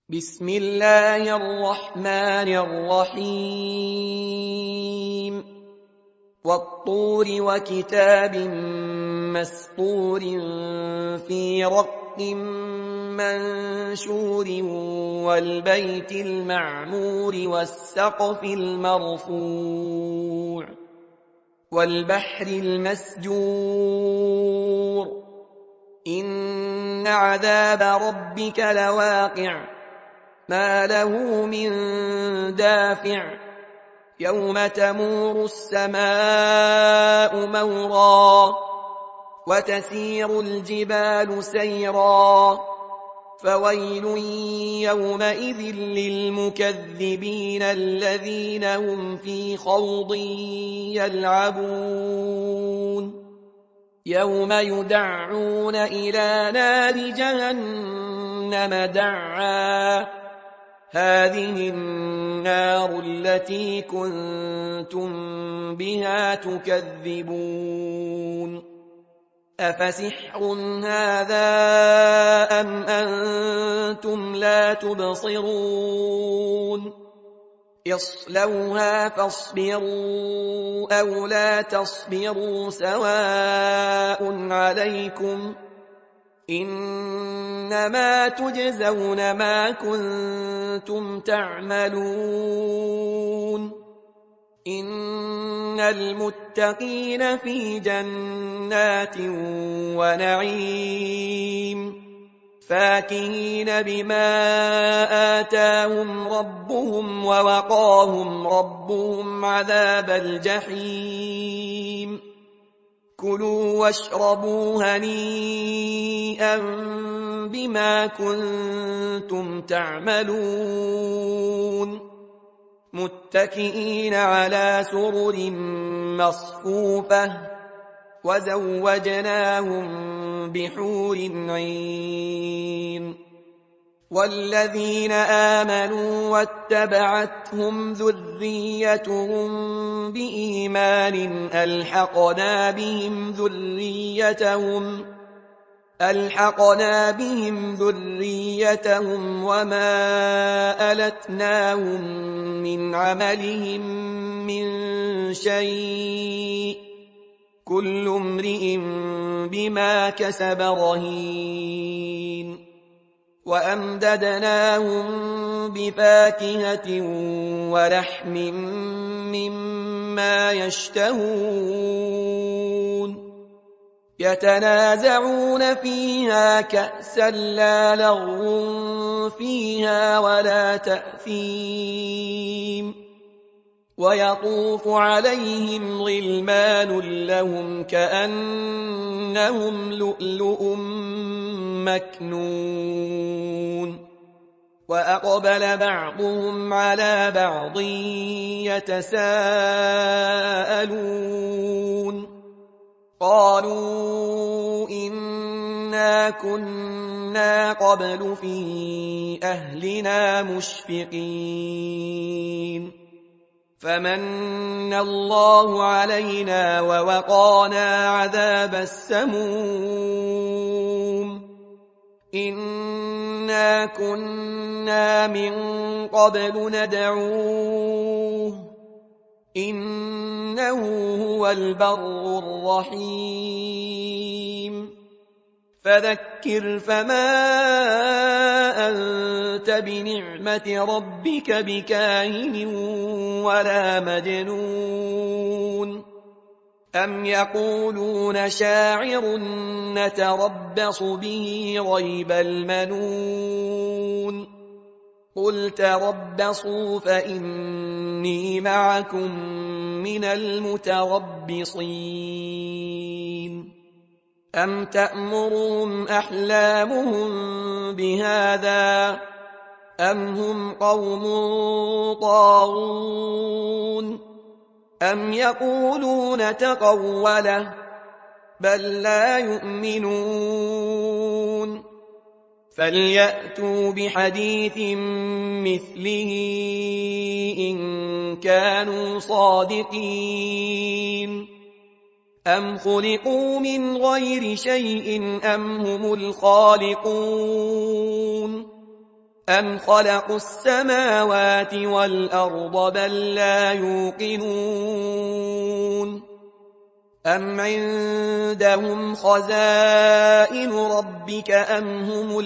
بسم الله الرحمن الرحيم والطور وكتاب مسطور في رق منشور والبيت المعمور والسقف المرفوع والبحر المسجور إن عذاب ربك لواقع ما له من دافع يوم تمور السماء مورا وتسير الجبال سيرا فويل يومئذ للمكذبين الذين هم في خوض يلعبون يوم يدعون إلى نار جهنم دعا هذه النار التي كنتم بها تكذبون أفسحر هذا أم أنتم لا تبصرون اصلوها فاصبروا أو لا تصبروا سواء عليكم إنما تجزون ما كنتم تعملون إن المتقين في جنات ونعيم فاكهين بما آتاهم ربهم ووقاهم ربهم عذاب الجحيم كلوا واشربوا هنيئا بما كنتم تعملون متكئين على سرر مصفوفة وزوجناهم بحور عين والذين آمنوا واتبعتهم ذريتهم بإيمان ألحقنا بهم ذريتهم وما ألتناهم من عملهم من شيء كل امرئ بما كسب رهين وأمددناهم بفاكهة ولحم مما يشتهون يتنازعون فيها كأسا لا لغو فيها ولا تأثيم ويطوف عليهم غلمان لهم كأنهم لؤلؤ مكنون وأقبل بعضهم على بعض يتساءلون قالوا إنا كنا قبل في أهلنا مشفقين فمن الله علينا ووقانا عذاب السموم إنا كنا من قبل ندعوه إنه هو البر الرحيم فذكر فما أنت بنعمة ربك بكاهن ولا مجنون أم يقولون شاعر نتربص به ريب المنون قل تربصوا فإني معكم من المتربصين أم تأمرهم أحلامهم بهذا أم هم قوم طاغون أم يقولون تقوله بل لا يؤمنون فليأتوا بحديث مثله إن كانوا صادقين أم خلقوا من غير شيء أم هم الخالقون أم خلقوا السماوات والأرض بل لا يوقنون أم عندهم خزائن ربك أم هم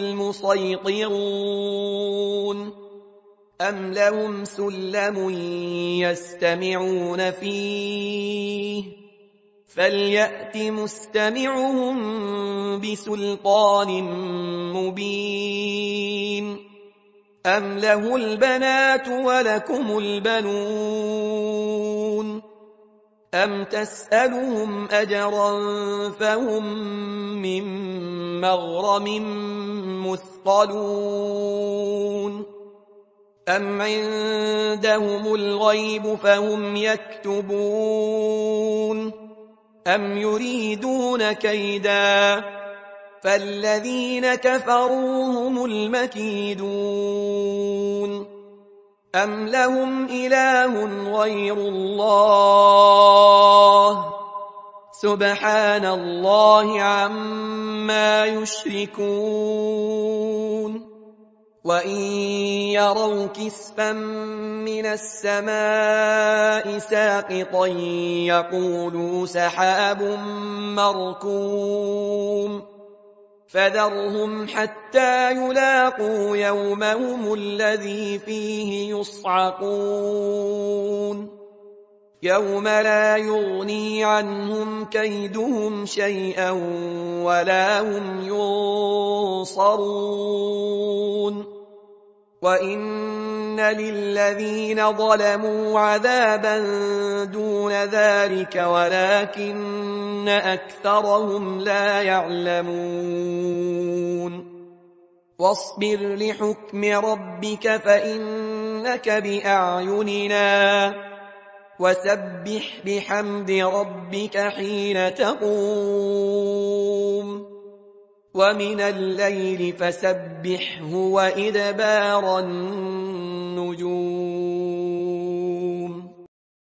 المسيطرون أم لهم سلم يستمعون فيه فليأت مستمعهم بسلطان مبين أم له البنات ولكم البنون أم تسألهم أجرا فهم من مغرم مثقلون أم عندهم الغيب فهم يكتبون أم يريدون كيدا فالذين كفروا هم المكيدون أم لهم إله غير الله سبحان الله عما يشركون وإن يروا كسفا من السماء ساقطا يقولوا سحاب مركوم فذرهم حتى يلاقوا يومهم الذي فيه يصعقون يوم لا يغني عنهم كيدهم شيئا ولا هم ينصرون وإن للذين ظلموا عذابا دون ذلك ولكن أكثرهم لا يعلمون واصبر لحكم ربك فإنك بأعيننا وسبح بحمد ربك حين تقوم ومن الليل فسبحه وإدبار النجوم